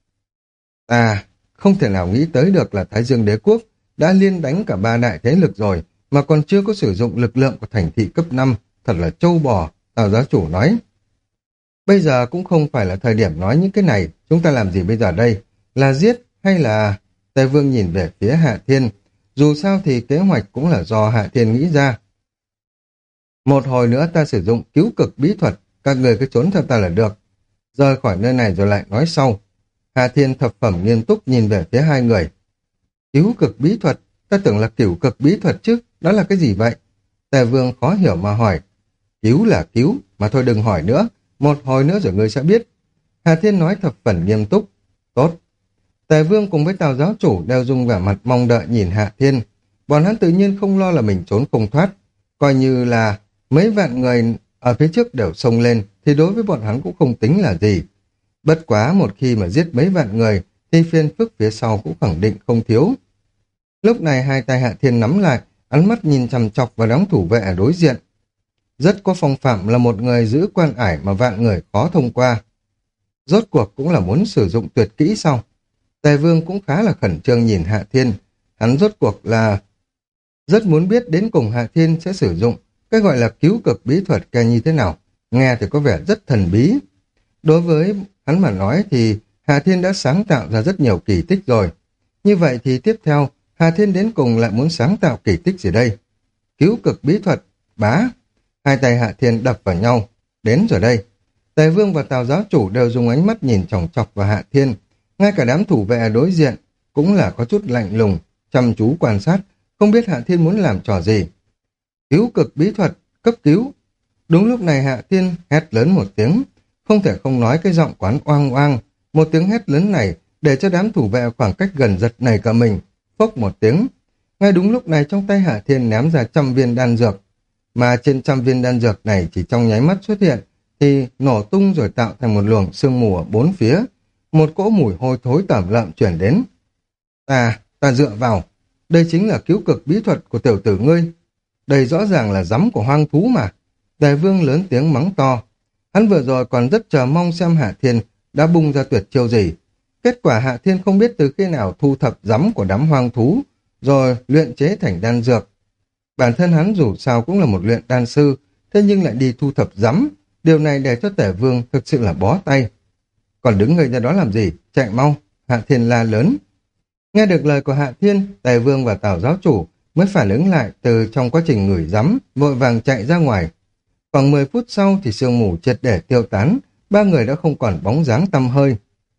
À, không thể nào nghĩ tới được là Thái Dương Đế Quốc đã liên đánh cả ba đại thế lực rồi, mà còn chưa có sử dụng lực lượng của thành thị cấp năm, thật là trâu bò, Tào giáo chủ nói. Bây giờ cũng không phải là thời điểm nói những cái này, chúng ta làm gì bây giờ đây? Là giết hay là... Tề Vương nhìn về phía Hạ Thiên, dù sao thì kế hoạch cũng là do Hạ Thiên nghĩ ra. Một hồi nữa ta sử dụng cứu cực bí thuật, các người cứ trốn theo ta là được. Rời khỏi nơi này rồi lại nói sau. Hạ Thiên thập phẩm nghiêm túc nhìn về phía hai người. Cứu cực bí thuật, ta tưởng là cửu cực bí thuật chứ, đó là cái gì vậy? Tề Vương khó hiểu mà hỏi. Cứu là cứu, mà thôi đừng hỏi nữa, một hồi nữa rồi ngươi sẽ biết. Hạ Thiên nói thập phần nghiêm túc. Tốt. Tề Vương cùng với Tào giáo chủ đều dùng vẻ mặt mong đợi nhìn Hạ Thiên. Bọn hắn tự nhiên không lo là mình trốn không thoát. Coi như là mấy vạn người ở phía trước đều xông lên thì đối với bọn hắn cũng không tính là gì. Bất quá một khi mà giết mấy vạn người thì phiền phức phía sau cũng khẳng định không thiếu. Lúc này hai tay Hạ Thiên nắm lại, ánh mắt nhìn chằm chọc vào đám thủ vệ ở đối diện. Rất có phong phạm là một người giữ quan ải mà vạn người khó thông qua. Rốt cuộc cũng là muốn sử dụng tuyệt kỹ sau. Tề Vương cũng khá là khẩn trương nhìn Hạ Thiên. Hắn rốt cuộc là rất muốn biết đến cùng Hạ Thiên sẽ sử dụng cái gọi là cứu cực bí thuật kia như thế nào. Nghe thì có vẻ rất thần bí. Đối với hắn mà nói thì Hạ Thiên đã sáng tạo ra rất nhiều kỳ tích rồi. Như vậy thì tiếp theo Hạ Thiên đến cùng lại muốn sáng tạo kỳ tích gì đây? Cứu cực bí thuật, bá. Hai tay Hạ Thiên đập vào nhau. Đến rồi đây. Tề Vương và Tào giáo chủ đều dùng ánh mắt nhìn chòng chọc vào Hạ Thiên. Ngay cả đám thủ vệ đối diện cũng là có chút lạnh lùng, chăm chú quan sát, không biết Hạ Thiên muốn làm trò gì. Cứu cực bí thuật, cấp cứu. Đúng lúc này Hạ Thiên hét lớn một tiếng, không thể không nói cái giọng quán oang oang. Một tiếng hét lớn này để cho đám thủ vệ khoảng cách gần giật nảy cả mình, phốc một tiếng. Ngay đúng lúc này trong tay Hạ Thiên ném ra trăm viên đan dược, mà trên trăm viên đan dược này chỉ trong nháy mắt xuất hiện thì nổ tung rồi tạo thành một luồng sương mù ở bốn phía. Một cỗ mùi hôi thối tẩm lợm chuyển đến. Ta, ta dựa vào. Đây chính là cứu cực bí thuật của tiểu tử ngươi. Đây rõ ràng là giấm của hoang thú mà. Tề Vương lớn tiếng mắng to. Hắn vừa rồi còn rất chờ mong xem Hạ Thiên đã bung ra tuyệt chiêu gì. Kết quả Hạ Thiên không biết từ khi nào thu thập giấm của đám hoang thú, rồi luyện chế thành đan dược. Bản thân hắn dù sao cũng là một luyện đan sư, thế nhưng lại đi thu thập giấm. Điều này để cho Tể Vương thực sự là bó tay. Còn đứng ngây ra đó làm gì? Chạy mau! Hạ Thiên la lớn. Nghe được lời của Hạ Thiên, Tề Vương và Tào giáo chủ mới phản ứng lại từ trong quá trình ngửi giấm, vội vàng chạy ra ngoài. Khoảng mười phút sau thì sương mù triệt để tiêu tán, ba người đã không còn bóng dáng tăm hơi.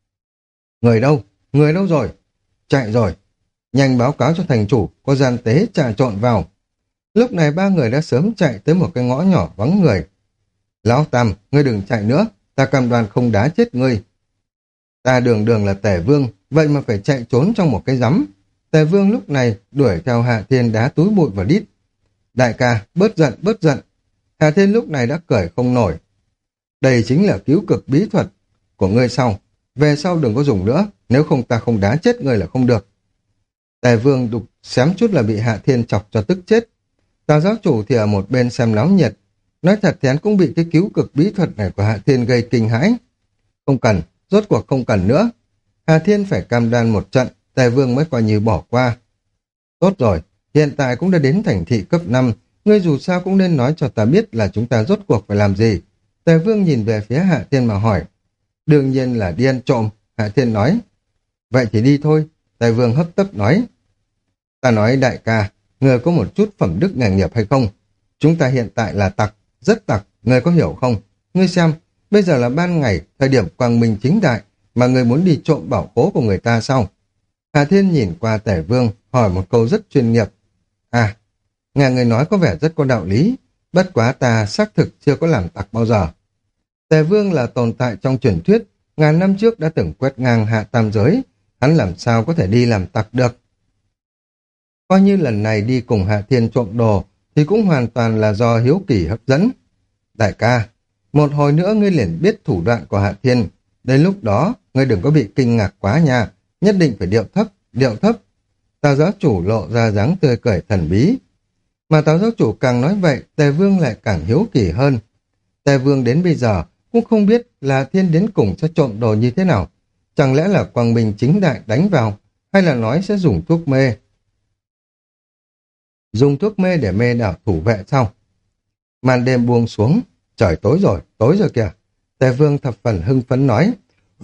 Người đâu? Người đâu rồi? Chạy rồi. Nhanh báo cáo cho thành chủ, có gian tế trà trộn vào. Lúc này ba người đã sớm chạy tới một cái ngõ nhỏ vắng người. Lão Tam, ngươi đừng chạy nữa, ta cam đoan không đá chết ngươi. Ta đường đường là Tề Vương, vậy mà phải chạy trốn trong một cái rắm. Tề Vương lúc này đuổi theo Hạ Thiên đá túi bụi vào đít. Đại ca, bớt giận, bớt giận. Hạ Thiên lúc này đã cười không nổi. Đây chính là cứu cực bí thuật của ngươi sau. Về sau đừng có dùng nữa, nếu không ta không đá chết ngươi là không được. Tề Vương đục xém chút là bị Hạ Thiên chọc cho tức chết. Tào giáo chủ thì ở một bên xem náo nhiệt. Nói thật thì hắn cũng bị cái cứu cực bí thuật này của Hạ Thiên gây kinh hãi. Không cần, rốt cuộc không cần nữa. Hạ Thiên phải cam đoan một trận, Tề Vương mới coi như bỏ qua. Tốt rồi, hiện tại cũng đã đến thành thị cấp năm, ngươi dù sao cũng nên nói cho ta biết là chúng ta rốt cuộc phải làm gì. Tề Vương nhìn về phía Hạ Thiên mà hỏi. Đương nhiên là đi ăn trộm, Hạ Thiên nói. Vậy thì đi thôi, Tề Vương hấp tấp nói. Ta nói đại ca, ngươi có một chút phẩm đức nghề nghiệp hay không? Chúng ta hiện tại là tặc, rất tặc, ngươi có hiểu không? Ngươi xem, bây giờ là ban ngày, thời điểm quang minh chính đại, mà ngươi muốn đi trộm bảo khố của người ta sao? Hạ Thiên nhìn qua Tề Vương, hỏi một câu rất chuyên nghiệp. À, nghe người nói có vẻ rất có đạo lý, bất quá ta xác thực chưa có làm tặc bao giờ. Tề Vương là tồn tại trong truyền thuyết, ngàn năm trước đã từng quét ngang hạ tam giới, hắn làm sao có thể đi làm tặc được. Coi như lần này đi cùng Hạ Thiên trộm đồ, thì cũng hoàn toàn là do hiếu kỳ hấp dẫn. Đại ca, một hồi nữa ngươi liền biết thủ đoạn của Hạ Thiên, đến lúc đó ngươi đừng có bị kinh ngạc quá nha, nhất định phải điệu thấp, điệu thấp. Tào giáo chủ lộ ra dáng tươi cười thần bí. Mà Tào giáo chủ càng nói vậy, Tề Vương lại càng hiếu kỳ hơn. Tề Vương đến bây giờ cũng không biết là Thiên đến cùng sẽ trộm đồ như thế nào. Chẳng lẽ là quang minh chính đại đánh vào, hay là nói sẽ dùng thuốc mê? Dùng thuốc mê để mê đảo thủ vệ sao? Màn đêm buông xuống, trời tối rồi, tối rồi kìa. Tề Vương thập phần hưng phấn nói.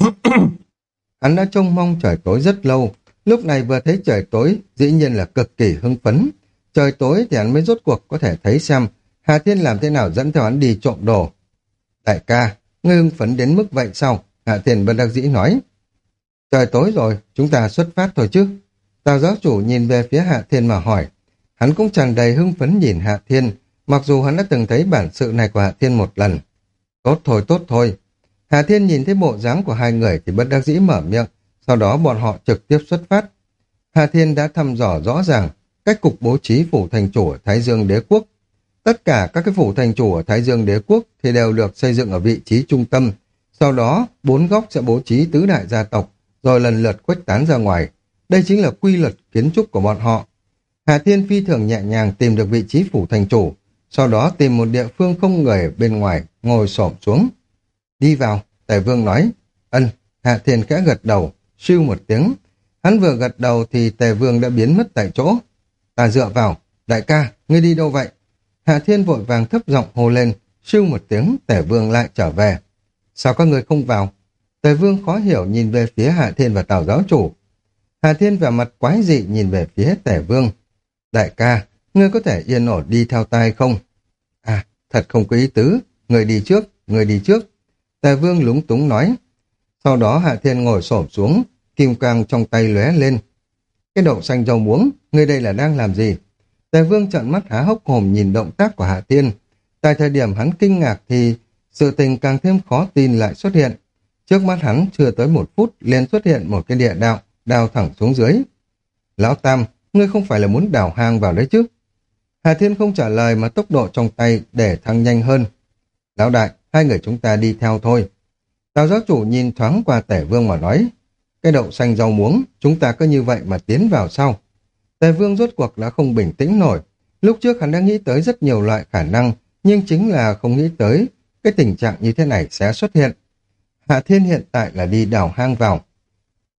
Hắn đã trông mong trời tối rất lâu, lúc này vừa thấy trời tối, dĩ nhiên là cực kỳ hưng phấn. Trời tối thì hắn mới rốt cuộc có thể thấy xem Hà Thiên làm thế nào dẫn theo hắn đi trộm đồ. Đại ca, ngươi hưng phấn đến mức vậy sao? Hạ Thiên bất đắc dĩ nói. Trời tối rồi, chúng ta xuất phát thôi chứ. Tào giáo chủ nhìn về phía Hạ Thiên mà hỏi. Hắn cũng tràn đầy hưng phấn nhìn Hạ Thiên, mặc dù hắn đã từng thấy bản sự này của Hạ Thiên một lần. Tốt thôi, tốt thôi. Hạ Thiên nhìn thấy bộ dáng của hai người thì bất đắc dĩ mở miệng, sau đó bọn họ trực tiếp xuất phát. Hạ Thiên đã thăm dò rõ ràng cách cục bố trí phủ thành chủ ở Thái Dương Đế Quốc. Tất cả các cái phủ thành chủ ở Thái Dương Đế Quốc thì đều được xây dựng ở vị trí trung tâm, sau đó bốn góc sẽ bố trí tứ đại gia tộc, rồi lần lượt khuếch tán ra ngoài. Đây chính là quy luật kiến trúc của bọn họ. Hạ Thiên phi thường nhẹ nhàng tìm được vị trí phủ thành chủ, sau đó tìm một địa phương không người bên ngoài, ngồi xổm xuống. Đi vào, Tề Vương nói. Ân, Hạ Thiên khẽ gật đầu, siêu một tiếng. Hắn vừa gật đầu thì Tề Vương đã biến mất tại chỗ. Ta dựa vào, đại ca, ngươi đi đâu vậy? Hạ Thiên vội vàng thấp giọng hô lên, siêu một tiếng, Tề Vương lại trở về. Sao các người không vào? Tề Vương khó hiểu nhìn về phía Hạ Thiên và Tào giáo chủ. Hạ Thiên vẻ mặt quái dị nhìn về phía Tề Vương. Đại ca, ngươi có thể yên ổn đi theo ta hay không? À, thật không có ý tứ, người đi trước, người đi trước. Tề Vương lúng túng nói. Sau đó Hạ Thiên ngồi xổm xuống, kim quang trong tay lóe lên. Cái đậu xanh rau muống, ngươi đây là đang làm gì? Tề Vương trợn mắt há hốc mồm nhìn động tác của Hạ Thiên. Tại thời điểm hắn kinh ngạc thì sự tình càng thêm khó tin lại xuất hiện. Trước mắt hắn chưa tới một phút liền xuất hiện một cái địa đạo, đào thẳng xuống dưới. Lão Tam, ngươi không phải là muốn đào hang vào đấy chứ? Hạ Thiên không trả lời mà tốc độ trong tay để thăng nhanh hơn. Lão đại, hai người chúng ta đi theo thôi. Tào giáo chủ nhìn thoáng qua Tề Vương mà nói. Cái đậu xanh rau muống, chúng ta cứ như vậy mà tiến vào sau. Tề Vương rốt cuộc đã không bình tĩnh nổi. Lúc trước hắn đã nghĩ tới rất nhiều loại khả năng, nhưng chính là không nghĩ tới cái tình trạng như thế này sẽ xuất hiện. Hạ Thiên hiện tại là đi đào hang vào.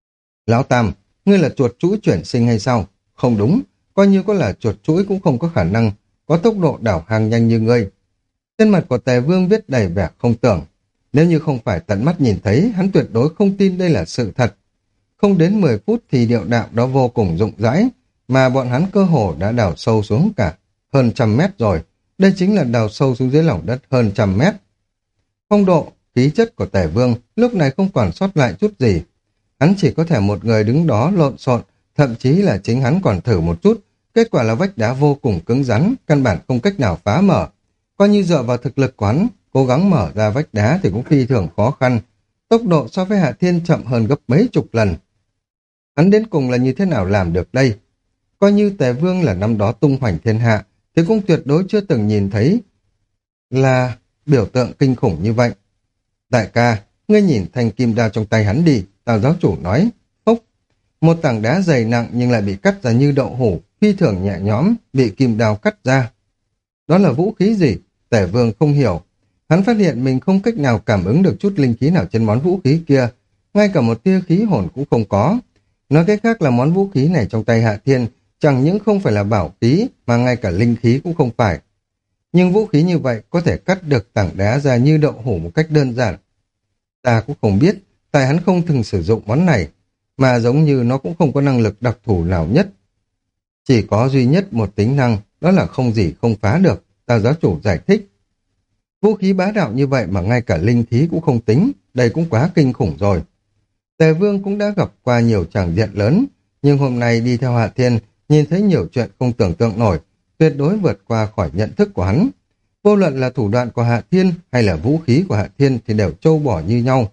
Lão Tam, ngươi là chuột chũi chuyển sinh hay sao? Không đúng, coi như có là chuột chũi cũng không có khả năng có tốc độ đảo hàng nhanh như ngươi. Trên mặt của Tề Vương viết đầy vẻ không tưởng. Nếu như không phải tận mắt nhìn thấy, hắn tuyệt đối không tin đây là sự thật. Không đến mười phút thì điệu đạo đó vô cùng rộng rãi, mà bọn hắn cơ hồ đã đào sâu xuống cả hơn trăm mét rồi. Đây chính là đào sâu xuống dưới lòng đất hơn trăm mét. Phong độ, khí chất của Tề Vương lúc này không còn sót lại chút gì. Hắn chỉ có thể một người đứng đó lộn xộn, thậm chí là chính hắn còn thử một chút. Kết quả là vách đá vô cùng cứng rắn, căn bản không cách nào phá mở. Coi như dựa vào thực lực quán, cố gắng mở ra vách đá thì cũng phi thường khó khăn. Tốc độ so với Hạ Thiên chậm hơn gấp mấy chục lần. Hắn đến cùng là như thế nào làm được đây? Coi như Tề Vương là năm đó tung hoành thiên hạ, thì cũng tuyệt đối chưa từng nhìn thấy là biểu tượng kinh khủng như vậy. Đại ca, ngươi nhìn thanh kim đao trong tay hắn đi, Tào giáo chủ nói. Phốc, một tảng đá dày nặng nhưng lại bị cắt ra như đậu hũ, phi thường nhẹ nhõm, bị kim đao cắt ra. Đó là vũ khí gì? Tề Vương không hiểu. Hắn phát hiện mình không cách nào cảm ứng được chút linh khí nào trên món vũ khí kia, ngay cả một tia khí hồn cũng không có. Nói cách khác là món vũ khí này trong tay Hạ Thiên chẳng những không phải là bảo khí mà ngay cả linh khí cũng không phải. Nhưng vũ khí như vậy có thể cắt được tảng đá ra như đậu hũ một cách đơn giản. Ta cũng không biết, tại hắn không thường sử dụng món này, mà giống như nó cũng không có năng lực đặc thù nào nhất. Chỉ có duy nhất một tính năng, đó là không gì không phá được, Tào giáo chủ giải thích. Vũ khí bá đạo như vậy mà ngay cả linh khí cũng không tính, đây cũng quá kinh khủng rồi. Tề Vương cũng đã gặp qua nhiều tràng diện lớn, nhưng hôm nay đi theo Hạ Thiên, nhìn thấy nhiều chuyện không tưởng tượng nổi, tuyệt đối vượt qua khỏi nhận thức của hắn. Vô luận là thủ đoạn của Hạ Thiên hay là vũ khí của Hạ Thiên thì đều trâu bò như nhau.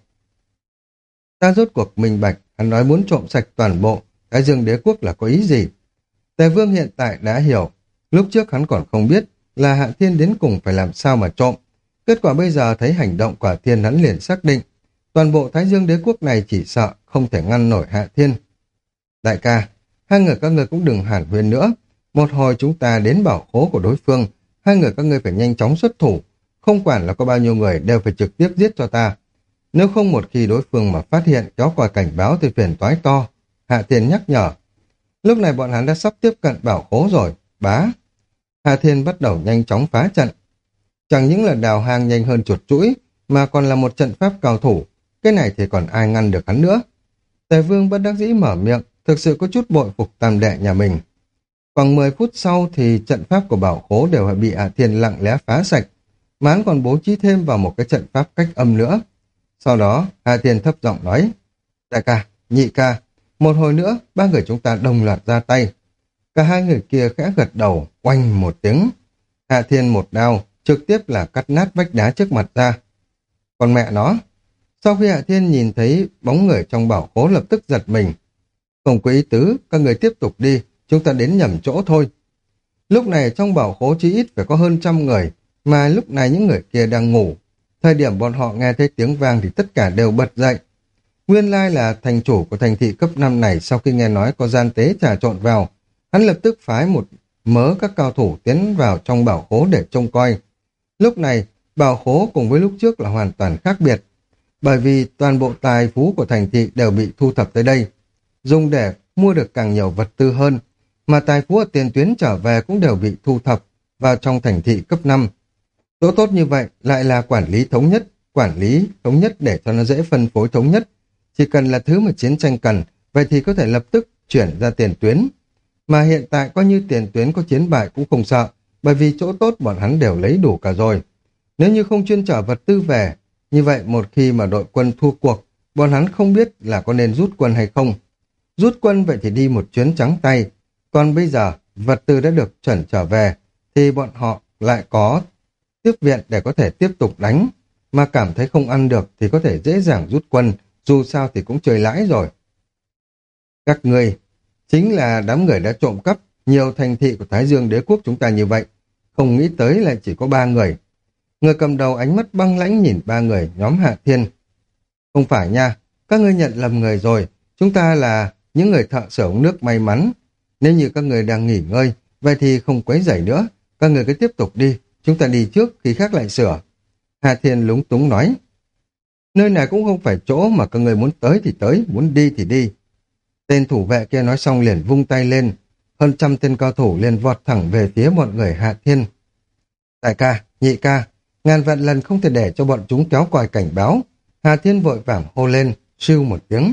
Ta rốt cuộc minh bạch, hắn nói muốn trộm sạch toàn bộ, Thái Dương Đế Quốc là có ý gì? Tề Vương hiện tại đã hiểu, lúc trước hắn còn không biết là Hạ Thiên đến cùng phải làm sao mà trộm. Kết quả bây giờ thấy hành động của Hạ Thiên hắn liền xác định, toàn bộ Thái Dương Đế Quốc này chỉ sợ không thể ngăn nổi Hạ Thiên. Đại ca, hai người các ngươi cũng đừng hàn huyên nữa. Một hồi chúng ta đến bảo khố của đối phương, hai người các ngươi phải nhanh chóng xuất thủ. Không quản là có bao nhiêu người đều phải trực tiếp giết cho ta. Nếu không một khi đối phương mà phát hiện kéo còi cảnh báo thì phiền toái to. Hạ Thiên nhắc nhở. Lúc này bọn hắn đã sắp tiếp cận bảo khố rồi. Bá. Hạ Thiên bắt đầu nhanh chóng phá trận. Chẳng những là đào hang nhanh hơn chuột chũi, mà còn là một trận pháp cao thủ. Cái này thì còn ai ngăn được hắn nữa. Tề Vương bất đắc dĩ mở miệng, thực sự có chút bội phục tam đệ nhà mình. Khoảng mười phút sau thì trận pháp của bảo khố đều bị Hạ Thiên lặng lẽ phá sạch, mà hắn còn bố trí thêm vào một cái trận pháp cách âm nữa. Sau đó, Hạ Thiên thấp giọng nói, đại ca, nhị ca, một hồi nữa, ba người chúng ta đồng loạt ra tay. Cả hai người kia khẽ gật đầu, oanh một tiếng. Hạ Thiên một đao, trực tiếp là cắt nát vách đá trước mặt ra. Còn mẹ nó, sau khi Hạ Thiên nhìn thấy bóng người trong bảo khố lập tức giật mình. Không có ý tứ, các người tiếp tục đi, chúng ta đến nhầm chỗ thôi. Lúc này trong bảo khố chỉ ít phải có hơn trăm người, mà lúc này những người kia đang ngủ. Thời điểm bọn họ nghe thấy tiếng vang thì tất cả đều bật dậy. Nguyên lai là thành chủ của thành thị cấp năm này sau khi nghe nói có gian tế trà trộn vào, hắn lập tức phái một mớ các cao thủ tiến vào trong bảo khố để trông coi. Lúc này, bảo khố cùng với lúc trước là hoàn toàn khác biệt, bởi vì toàn bộ tài phú của thành thị đều bị thu thập tới đây, dùng để mua được càng nhiều vật tư hơn, mà tài phú ở tiền tuyến trở về cũng đều bị thu thập vào trong thành thị cấp năm. Chỗ tốt như vậy lại là quản lý thống nhất, quản lý thống nhất để cho nó dễ phân phối thống nhất. Chỉ cần là thứ mà chiến tranh cần, vậy thì có thể lập tức chuyển ra tiền tuyến. Mà hiện tại coi như tiền tuyến có chiến bại cũng không sợ, bởi vì chỗ tốt bọn hắn đều lấy đủ cả rồi. Nếu như không chuyên trở vật tư về, như vậy một khi mà đội quân thua cuộc, bọn hắn không biết là có nên rút quân hay không. Rút quân vậy thì đi một chuyến trắng tay, còn bây giờ vật tư đã được chuẩn trở về, thì bọn họ lại có tiếp viện để có thể tiếp tục đánh, mà cảm thấy không ăn được thì có thể dễ dàng rút quân, dù sao thì cũng chơi lãi rồi. Các ngươi chính là đám người đã trộm cắp nhiều thành thị của Thái Dương Đế Quốc chúng ta như vậy, không nghĩ tới lại chỉ có ba người. Người cầm đầu ánh mắt băng lãnh nhìn ba người nhóm Hạ Thiên. Không phải nha, các ngươi nhận lầm người rồi, chúng ta là những người thợ sửa ống nước may mắn. Nếu như các người đang nghỉ ngơi, vậy thì không quấy rầy nữa, các người cứ tiếp tục đi, chúng ta đi trước khi khác lại sửa. Hạ Thiên lúng túng nói. Nơi này cũng không phải chỗ mà các người muốn tới thì tới, muốn đi thì đi. Tên thủ vệ kia nói xong liền vung tay lên, hơn trăm tên cao thủ liền vọt thẳng về phía bọn người Hạ Thiên. Đại ca, nhị ca, ngàn vạn lần không thể để cho bọn chúng kéo còi cảnh báo. Hạ Thiên vội vàng hô lên, siêu một tiếng.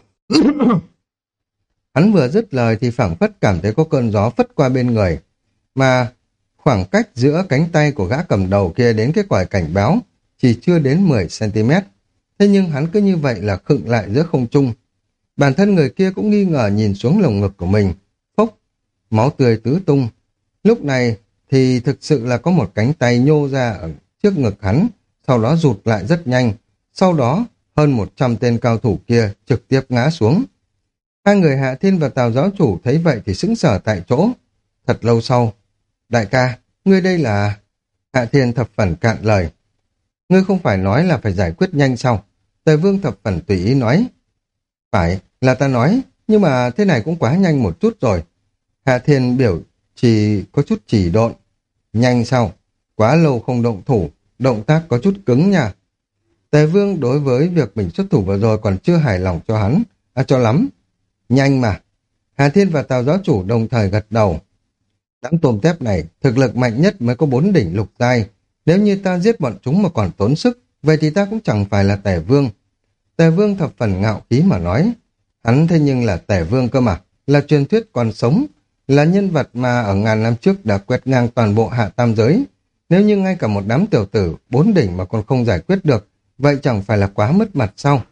Hắn vừa dứt lời thì phảng phất cảm thấy có cơn gió phất qua bên người, mà khoảng cách giữa cánh tay của gã cầm đầu kia đến cái còi cảnh báo chỉ chưa đến mười xăng-ti-mét. Thế nhưng hắn cứ như vậy là khựng lại giữa không trung. Bản thân người kia cũng nghi ngờ nhìn xuống lồng ngực của mình. Phốc, máu tươi tứ tung. Lúc này thì thực sự là có một cánh tay nhô ra ở trước ngực hắn, sau đó rụt lại rất nhanh. Sau đó, hơn một trăm tên cao thủ kia trực tiếp ngã xuống. Hai người Hạ Thiên và Tào giáo chủ thấy vậy thì sững sờ tại chỗ. Thật lâu sau, đại ca, ngươi đây là... Hạ Thiên thập phần cạn lời. Ngươi không phải nói là phải giải quyết nhanh sao? Tề Vương thập phần tùy ý nói. Phải, là ta nói, nhưng mà thế này cũng quá nhanh một chút rồi. Hạ Thiên biểu chỉ có chút chỉ độn. Nhanh sao? Quá lâu không động thủ, động tác có chút cứng nha. Tề Vương đối với việc mình xuất thủ vừa rồi còn chưa hài lòng cho hắn, à cho lắm. Nhanh mà. Hạ Thiên và Tào giáo chủ đồng thời gật đầu. Đám tôm tép này, thực lực mạnh nhất mới có bốn đỉnh lục giai. Nếu như ta giết bọn chúng mà còn tốn sức, vậy thì ta cũng chẳng phải là Tề Vương. Tề Vương thập phần ngạo khí mà nói. Hắn thế nhưng là Tề Vương cơ mà, là truyền thuyết còn sống, là nhân vật mà ở ngàn năm trước đã quét ngang toàn bộ hạ tam giới. Nếu như ngay cả một đám tiểu tử bốn đỉnh mà còn không giải quyết được, vậy chẳng phải là quá mất mặt sao?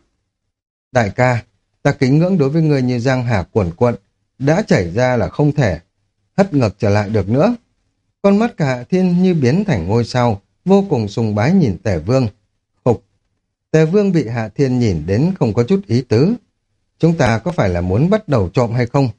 Đại ca, ta kính ngưỡng đối với người như giang hà cuồn cuộn, đã chảy ra là không thể hất ngược trở lại được nữa. Con mắt cả Hạ Thiên như biến thành ngôi sao, vô cùng sùng bái nhìn Tề Vương. Khục, Tề Vương bị Hạ Thiên nhìn đến không có chút ý tứ. Chúng ta có phải là muốn bắt đầu trộm hay không?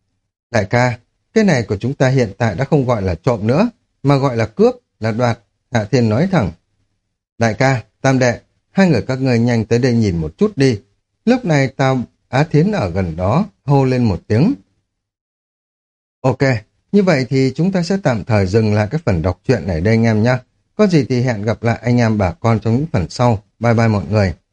Đại ca, cái này của chúng ta hiện tại đã không gọi là trộm nữa, mà gọi là cướp, là đoạt. Hạ Thiên nói thẳng. Đại ca, Tam đệ, hai người các ngươi nhanh tới đây nhìn một chút đi. Lúc này Tào Á Thiến ở gần đó, hô lên một tiếng. Ok, như vậy thì chúng ta sẽ tạm thời dừng lại cái phần đọc truyện này đây anh em nhé. Có gì thì hẹn gặp lại anh em bà con trong những phần sau. Bye bye mọi người.